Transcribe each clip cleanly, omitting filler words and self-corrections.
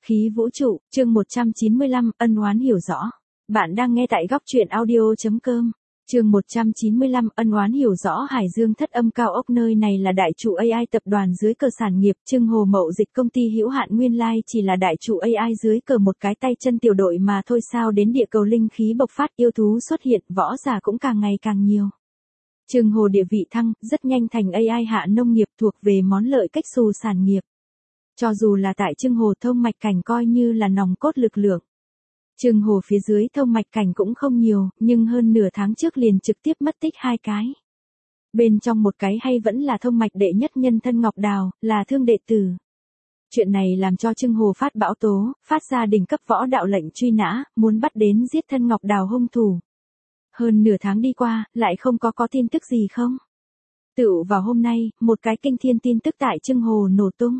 Khí vũ trụ, chương 195, ân oán hiểu rõ. Bạn đang nghe tại góc truyện audio.com. Chương 195, ân oán hiểu rõ. Hải Dương Thất Âm Cao Ốc. Nơi này là đại trụ AI tập đoàn dưới cờ sản nghiệp Trưng Hồ Mậu Dịch công ty hữu hạn. Nguyên lai chỉ là đại trụ AI dưới cờ một cái tay chân tiểu đội mà thôi sao đến địa cầu linh khí bộc phát, yêu thú xuất hiện, võ giả cũng càng ngày càng nhiều. Trưng Hồ địa vị thăng, rất nhanh thành AI hạ nông nghiệp thuộc về món lợi cách xù sản nghiệp. Cho dù là tại Trưng Hồ thông mạch cảnh coi như là nòng cốt lực lượng. Trưng Hồ phía dưới thông mạch cảnh cũng không nhiều, nhưng hơn nửa tháng trước liền trực tiếp mất tích 2 cái. Bên trong một cái hay vẫn là thông mạch đệ nhất nhân Thân Ngọc Đào, là thương đệ tử. Chuyện này làm cho Trưng Hồ phát bão tố, phát ra đỉnh cấp võ đạo lệnh truy nã, muốn bắt đến giết Thân Ngọc Đào hung thủ. Hơn nửa tháng đi qua, lại không có tin tức gì không? Tựu vào hôm nay, một cái kinh thiên tin tức tại Trưng Hồ nổ tung.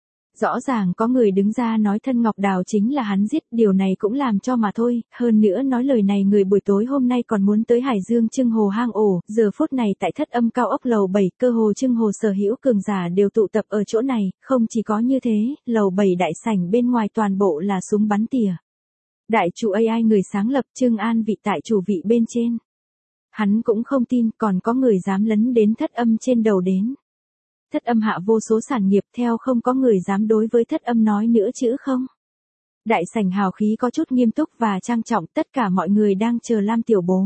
Rõ ràng có người đứng ra nói Thân Ngọc Đào chính là hắn giết, điều này cũng làm cho mà thôi, hơn nữa nói lời này người buổi tối hôm nay còn muốn tới Hải Dương Trưng Hồ hang ổ, giờ phút này tại Thất Âm Cao Ốc lầu 7, cơ hồ Trưng Hồ sở hữu cường giả đều tụ tập ở chỗ này, không chỉ có như thế, lầu 7 đại sảnh bên ngoài toàn bộ là súng bắn tỉa. Đại trụ AI người sáng lập Trương An vị tại chủ vị bên trên. Hắn cũng không tin còn có người dám lấn đến Thất Âm trên đầu đến. Thất Âm hạ vô số sản nghiệp, theo không có người dám đối với Thất Âm nói nữa chữ không. Đại sảnh hào khí có chút nghiêm túc và trang trọng, tất cả mọi người đang chờ Lam Tiểu Bố.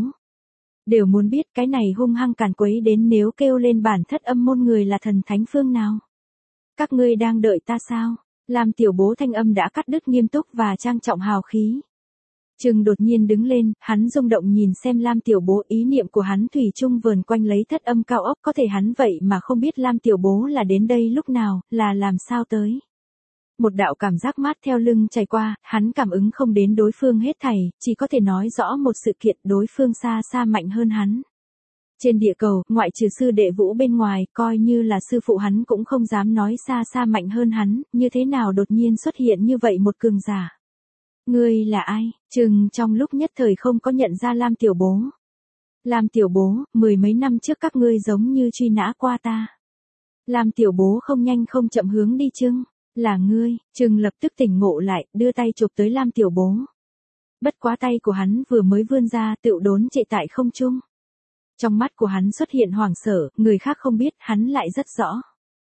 Đều muốn biết cái này hung hăng càn quấy đến nếu kêu lên bản Thất Âm môn người là thần thánh phương nào. Các ngươi đang đợi ta sao? Lam Tiểu Bố thanh âm đã cắt đứt nghiêm túc và trang trọng hào khí. Trừng đột nhiên đứng lên, hắn rung động nhìn xem Lam Tiểu Bố, ý niệm của hắn thủy chung vờn quanh lấy Thất Âm Cao Ốc, có thể hắn vậy mà không biết Lam Tiểu Bố là đến đây lúc nào, là làm sao tới. Một đạo cảm giác mát theo lưng chảy qua, hắn cảm ứng không đến đối phương hết thảy, chỉ có thể nói rõ một sự kiện, đối phương xa xa mạnh hơn hắn. Trên địa cầu, ngoại trừ sư đệ Vũ bên ngoài, coi như là sư phụ hắn cũng không dám nói xa xa mạnh hơn hắn, như thế nào đột nhiên xuất hiện như vậy một cường giả. Ngươi là ai? Trừng trong lúc nhất thời không có nhận ra Lam Tiểu Bố. Lam Tiểu Bố, 10 mấy năm trước các ngươi giống như truy nã qua ta. Lam Tiểu Bố không nhanh không chậm hướng đi Trừng. Là ngươi, Trừng lập tức tỉnh ngộ lại, đưa tay chụp tới Lam Tiểu Bố. Bất quá tay của hắn vừa mới vươn ra tựu đốn trệ tại không trung. Trong mắt của hắn xuất hiện hoảng sợ, người khác không biết, hắn lại rất rõ.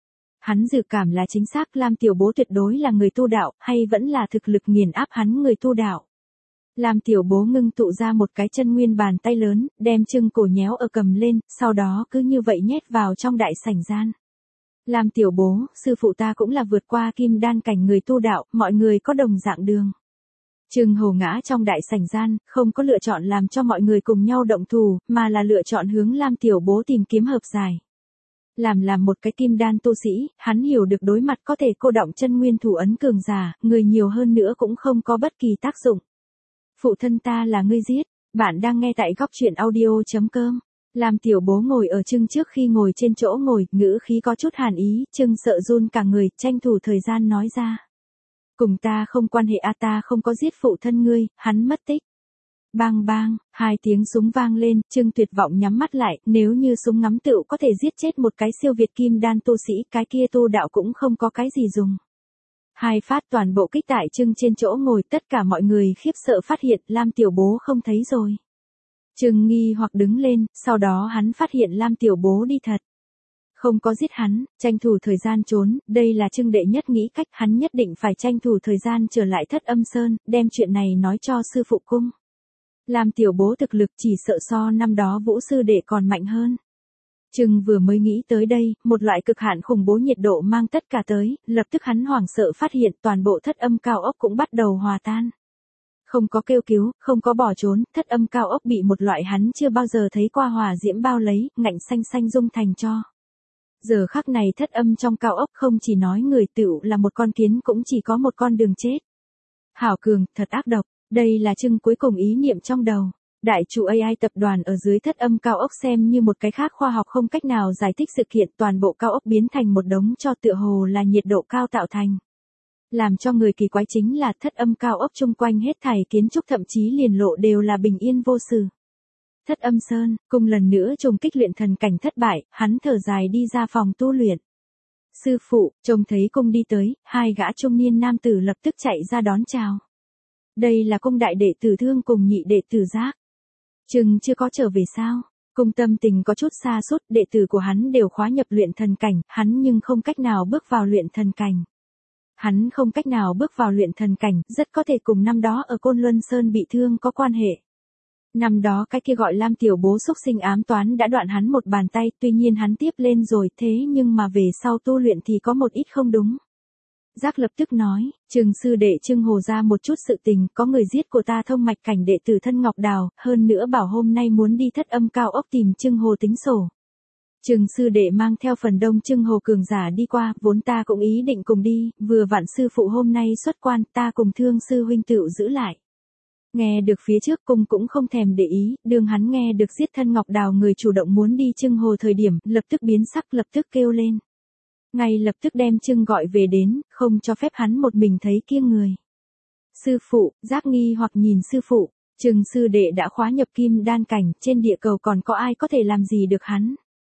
Hắn dự cảm là chính xác, Lam Tiểu Bố tuyệt đối là người tu đạo, hay vẫn là thực lực nghiền áp hắn người tu đạo. Lam Tiểu Bố ngưng tụ ra một cái chân nguyên bàn tay lớn, đem Trừng cổ nhéo ở cầm lên, sau đó cứ như vậy nhét vào trong đại sảnh gian. Lam Tiểu Bố, sư phụ ta cũng là vượt qua kim đan cảnh người tu đạo, mọi người có đồng dạng đường. Trừng Hồ ngã trong đại sảnh gian, không có lựa chọn làm cho mọi người cùng nhau động thủ, mà là lựa chọn hướng Lam Tiểu Bố tìm kiếm hợp giải. Làm một cái kim đan tu sĩ, hắn hiểu được đối mặt có thể cô động chân nguyên thủ ấn cường giả, người nhiều hơn nữa cũng không có bất kỳ tác dụng. Phụ thân ta là ngươi giết, bạn đang nghe tại góc truyện audio.com. Lam Tiểu Bố ngồi ở Trừng trước khi ngồi trên chỗ ngồi, ngữ khí có chút hàn ý, Trừng sợ run cả người, tranh thủ thời gian nói ra. Cùng ta không quan hệ, ta không có giết phụ thân ngươi, hắn mất tích. Bang bang, 2 tiếng súng vang lên, Trừng tuyệt vọng nhắm mắt lại, nếu như súng ngắm tựu có thể giết chết một cái siêu việt kim đan tu sĩ, cái kia tu đạo cũng không có cái gì dùng. 2 phát toàn bộ kích tại Trừng trên chỗ ngồi, tất cả mọi người khiếp sợ phát hiện Lam Tiểu Bố không thấy rồi. Trừng nghi hoặc đứng lên, sau đó hắn phát hiện Lam Tiểu Bố đi thật. Không có giết hắn, tranh thủ thời gian trốn, đây là Trừng đệ nhất nghĩ cách, hắn nhất định phải tranh thủ thời gian trở lại Thất Âm Sơn, đem chuyện này nói cho sư phụ cung. Lam Tiểu Bố thực lực chỉ sợ so năm đó Vũ sư đệ còn mạnh hơn. Trừng vừa mới nghĩ tới đây, một loại cực hạn khủng bố nhiệt độ mang tất cả tới, lập tức hắn hoảng sợ phát hiện toàn bộ Thất Âm Cao Ốc cũng bắt đầu hòa tan. Không có kêu cứu, không có bỏ trốn, Thất Âm Cao Ốc bị một loại hắn chưa bao giờ thấy qua hỏa diễm bao lấy, ngạnh xanh xanh dung thành cho. Giờ khắc này Thất Âm trong cao ốc không chỉ nói người tựu là một con kiến cũng chỉ có một con đường chết. Hảo cường, thật ác độc, đây là Trừng cuối cùng ý niệm trong đầu. Đại trụ AI tập đoàn ở dưới Thất Âm Cao Ốc xem như một cái khác khoa học không cách nào giải thích sự kiện, toàn bộ cao ốc biến thành một đống tro tựa hồ là nhiệt độ cao tạo thành. Làm cho người kỳ quái chính là Thất Âm Cao Ốc chung quanh hết thảy kiến trúc thậm chí liền lộ đều là bình yên vô sự. Thất Âm Sơn, cùng lần nữa trùng kích luyện thần cảnh thất bại, hắn thở dài đi ra phòng tu luyện. Sư phụ, trông thấy cung đi tới, hai gã trung niên nam tử lập tức chạy ra đón chào. Đây là cung đại đệ tử Thương cùng nhị đệ tử Giác. Chừng chưa có trở về sao? Cung tâm tình có chút xa sút, đệ tử của hắn đều khóa nhập luyện thần cảnh, hắn nhưng không cách nào bước vào luyện thần cảnh. Hắn không cách nào bước vào luyện thần cảnh, rất có thể cùng năm đó ở Côn Luân Sơn bị thương có quan hệ. Năm đó cái kia gọi Lam tiểu bố xúc sinh ám toán đã đoạn hắn một bàn tay, tuy nhiên hắn tiếp lên rồi, thế nhưng mà về sau tu luyện thì có một ít không đúng. Giác lập tức nói, Trừng sư đệ Trừng hồ ra một chút sự tình, có người giết của ta thông mạch cảnh đệ tử Thân Ngọc Đào, hơn nữa bảo hôm nay muốn đi Thất Âm Cao ốc tìm Trừng hồ tính sổ. Trừng sư đệ mang theo phần đông Trừng hồ cường giả đi qua, vốn ta cũng ý định cùng đi, vừa vặn sư phụ hôm nay xuất quan, ta cùng Thương sư huynh tựu giữ lại. Nghe được phía trước cung cũng không thèm để ý, đường hắn nghe được giết Thân Ngọc Đào người chủ động muốn đi Trừng hồ thời điểm, lập tức biến sắc, lập tức kêu lên. Ngay lập tức đem Trừng gọi về đến, không cho phép hắn một mình thấy kia người. Sư phụ, Giác nghi hoặc nhìn sư phụ, Trừng sư đệ đã khóa nhập kim đan cảnh, trên địa cầu còn có ai có thể làm gì được hắn.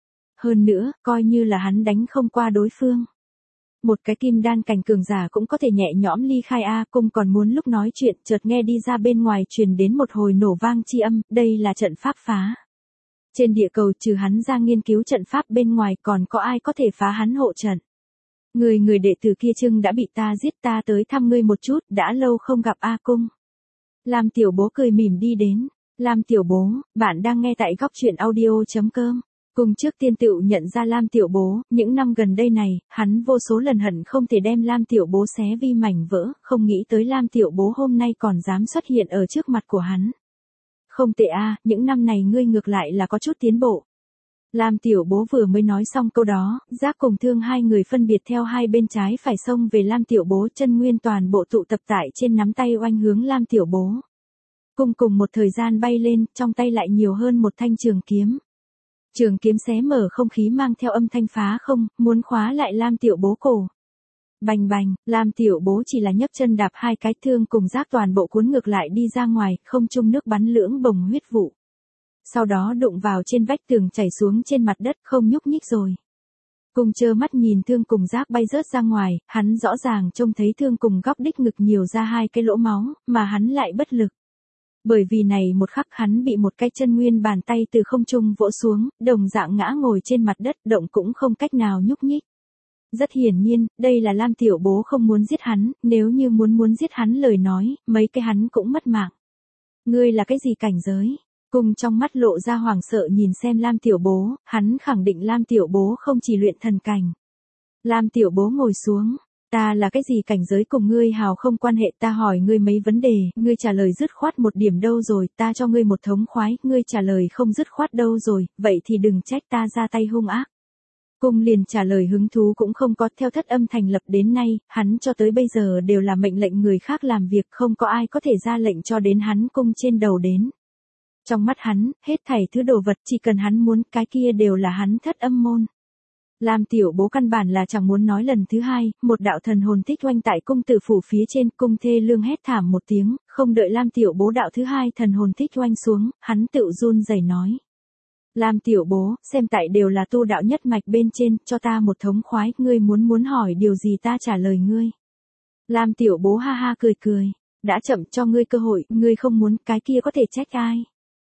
Hơn nữa, coi như là hắn đánh không qua đối phương. Một cái kim đan cảnh cường giả cũng có thể nhẹ nhõm ly khai a. Cung còn muốn lúc nói chuyện, chợt nghe đi ra bên ngoài truyền đến một hồi nổ vang chi âm, đây là trận pháp phá. Trên địa cầu trừ hắn ra nghiên cứu trận pháp bên ngoài còn có ai có thể phá hắn hộ trận. Người đệ tử kia Trừng đã bị ta giết, ta tới thăm ngươi một chút, đã lâu không gặp a. Cung. Lam tiểu bố cười mỉm đi đến. Lam tiểu bố, bạn đang nghe tại góc truyện audio.com. Cung trước tiên tựu nhận ra Lam tiểu bố, những năm gần đây này, hắn vô số lần hận không thể đem Lam tiểu bố xé vi mảnh vỡ, không nghĩ tới Lam tiểu bố hôm nay còn dám xuất hiện ở trước mặt của hắn. Không tệ a, những năm này ngươi ngược lại là có chút tiến bộ. Lam tiểu bố vừa mới nói xong câu đó, Giác cùng Thương hai người phân biệt theo hai bên trái phải xông về Lam tiểu bố, chân nguyên toàn bộ tụ tập tại trên nắm tay oanh hướng Lam tiểu bố. Cung cùng một thời gian bay lên, trong tay lại nhiều hơn một thanh trường kiếm. Trường kiếm xé mở không khí mang theo âm thanh phá không, muốn khóa lại Lam tiểu bố cổ. Bành bành, Lam tiểu bố chỉ là nhấc chân đạp hai cái, Thương cùng Giác toàn bộ cuốn ngược lại đi ra ngoài, không trung nước bắn lưỡng bồng huyết vụ. Sau đó đụng vào trên vách tường chảy xuống trên mặt đất, không nhúc nhích rồi. Cung trơ mắt nhìn Thương cùng Giác bay rớt ra ngoài, hắn rõ ràng trông thấy Thương cùng góc đích ngực nhiều ra hai cái lỗ máu, mà hắn lại bất lực. Bởi vì này một khắc hắn bị một cái chân nguyên bàn tay từ không trung vỗ xuống, đồng dạng ngã ngồi trên mặt đất, động cũng không cách nào nhúc nhích. Rất hiển nhiên, đây là Lam tiểu bố không muốn giết hắn, nếu như muốn giết hắn lời nói, mấy cái hắn cũng mất mạng. Ngươi là cái gì cảnh giới? Cung trong mắt lộ ra hoảng sợ nhìn xem Lam tiểu bố, hắn khẳng định Lam tiểu bố không chỉ luyện thần cảnh. Lam tiểu bố ngồi xuống. Ta là cái gì cảnh giới cùng ngươi hào không quan hệ, ta hỏi ngươi mấy vấn đề, ngươi trả lời dứt khoát một điểm đâu rồi, ta cho ngươi một thống khoái, ngươi trả lời không dứt khoát đâu rồi, vậy thì đừng trách ta ra tay hung ác. Cung liền trả lời hứng thú cũng không có, theo Thất Âm thành lập đến nay, hắn cho tới bây giờ đều là mệnh lệnh người khác làm việc, không có ai có thể ra lệnh cho đến hắn cung trên đầu đến. Trong mắt hắn, hết thảy thứ đồ vật chỉ cần hắn muốn, cái kia đều là hắn Thất Âm môn. Lam tiểu bố căn bản là chẳng muốn nói lần thứ hai, một đạo thần hồn thích oanh tại cung tử phủ phía trên, cung thê lương hét thảm một tiếng, không đợi Lam tiểu bố đạo thứ hai thần hồn thích oanh xuống, hắn tự run rẩy nói. Lam tiểu bố, xem tại đều là tu đạo nhất mạch bên trên, cho ta một thống khoái, ngươi muốn hỏi điều gì ta trả lời ngươi. Lam tiểu bố ha ha cười cười, đã chậm cho ngươi cơ hội, ngươi không muốn, cái kia có thể trách ai.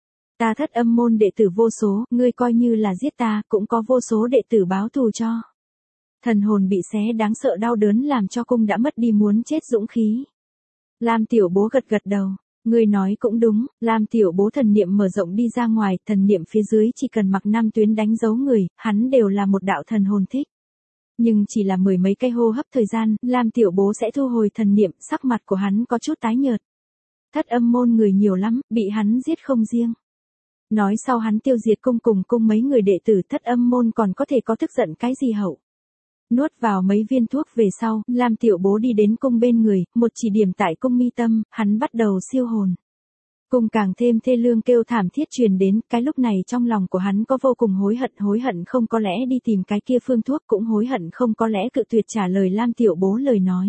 Ta Thất Âm môn đệ tử vô số, ngươi coi như là giết ta, cũng có vô số đệ tử báo thù cho. Thần hồn bị xé đáng sợ đau đớn làm cho cung đã mất đi muốn chết dũng khí. Lam tiểu bố gật gật đầu, ngươi nói cũng đúng, Lam tiểu bố thần niệm mở rộng đi ra ngoài, thần niệm phía dưới chỉ cần mặc 5 tuyến đánh dấu người, hắn đều là một đạo thần hồn thích. Nhưng chỉ là mười mấy cái hô hấp thời gian, Lam tiểu bố sẽ thu hồi thần niệm, sắc mặt của hắn có chút tái nhợt. Thất Âm môn người nhiều lắm, bị hắn giết không riêng. Nói sau hắn tiêu diệt cung cùng cung mấy người đệ tử Thất Âm môn còn có thể có tức giận cái gì hậu. Nuốt vào mấy viên thuốc về sau, Lam tiểu bố đi đến cung bên người, một chỉ điểm tại cung mi tâm, hắn bắt đầu siêu hồn. Cung càng thêm thê lương kêu thảm thiết truyền đến, cái lúc này trong lòng của hắn có vô cùng hối hận không có lẽ đi tìm cái kia phương thuốc, cũng hối hận không có lẽ cự tuyệt trả lời Lam tiểu bố lời nói.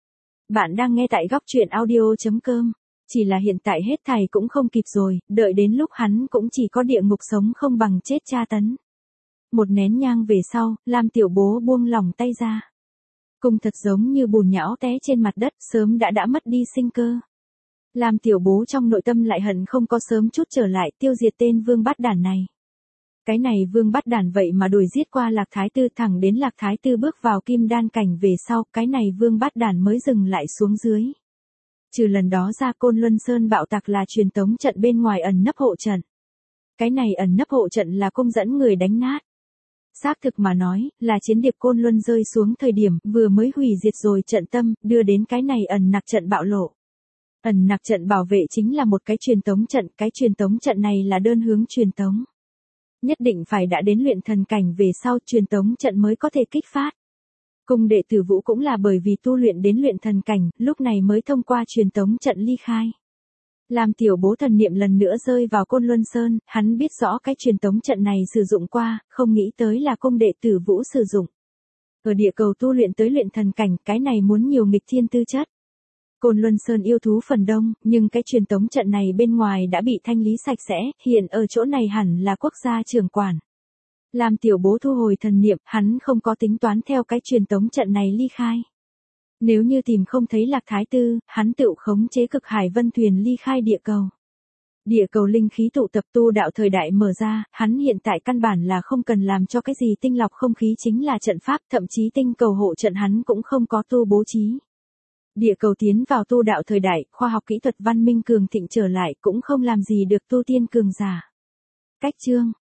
Bạn đang nghe tại góc truyện audio.com. Chỉ là hiện tại hết thảy cũng không kịp rồi, đợi đến lúc hắn cũng chỉ có địa ngục sống không bằng chết tra tấn. Một nén nhang về sau, Lam Tiểu Bố buông lỏng tay ra. Cung thật giống như bùn nhão té trên mặt đất, sớm đã mất đi sinh cơ. Lam Tiểu Bố trong nội tâm lại hận không có sớm chút trở lại tiêu diệt tên vương bát đản này. Cái này vương bát đản vậy mà đuổi giết qua Lạc Thái Tư thẳng đến Lạc Thái Tư bước vào kim đan cảnh về sau, cái này vương bát đản mới dừng lại xuống dưới. Trừ lần đó ra Côn Luân Sơn bạo tạc là truyền tống trận bên ngoài ẩn nấp hộ trận. Cái này ẩn nấp hộ trận là cung dẫn người đánh nát. Xác thực mà nói, là chiến điệp Côn Luân rơi xuống thời điểm vừa mới hủy diệt rồi trận tâm, đưa đến cái này ẩn nặc trận bạo lộ. Ẩn nặc trận bảo vệ chính là một cái truyền tống trận, cái truyền tống trận này là đơn hướng truyền tống. Nhất định phải đã đến luyện thần cảnh về sau truyền tống trận mới có thể kích phát. Cung đệ tử Vũ cũng là bởi vì tu luyện đến luyện thần cảnh, lúc này mới thông qua truyền tống trận ly khai. Làm Tiểu Bố thần niệm lần nữa rơi vào Côn Luân Sơn, hắn biết rõ cái truyền tống trận này sử dụng qua, không nghĩ tới là cung đệ tử Vũ sử dụng. Ở địa cầu tu luyện tới luyện thần cảnh, cái này muốn nhiều nghịch thiên tư chất. Côn Luân Sơn yêu thú phần đông, nhưng cái truyền tống trận này bên ngoài đã bị thanh lý sạch sẽ, hiện ở chỗ này hẳn là quốc gia trưởng quản. Làm Tiểu Bố thu hồi thần niệm, hắn không có tính toán theo cái truyền tống trận này ly khai. Nếu như tìm không thấy Lạc Thái Tư, hắn tự khống chế cực hải vân thuyền ly khai địa cầu. Địa cầu linh khí tụ tập tu đạo thời đại mở ra, hắn hiện tại căn bản là không cần làm cho cái gì tinh lọc không khí chính là trận pháp, thậm chí tinh cầu hộ trận hắn cũng không có tu bố trí. Địa cầu tiến vào tu đạo thời đại, khoa học kỹ thuật văn minh cường thịnh trở lại cũng không làm gì được tu tiên cường giả. Cách chương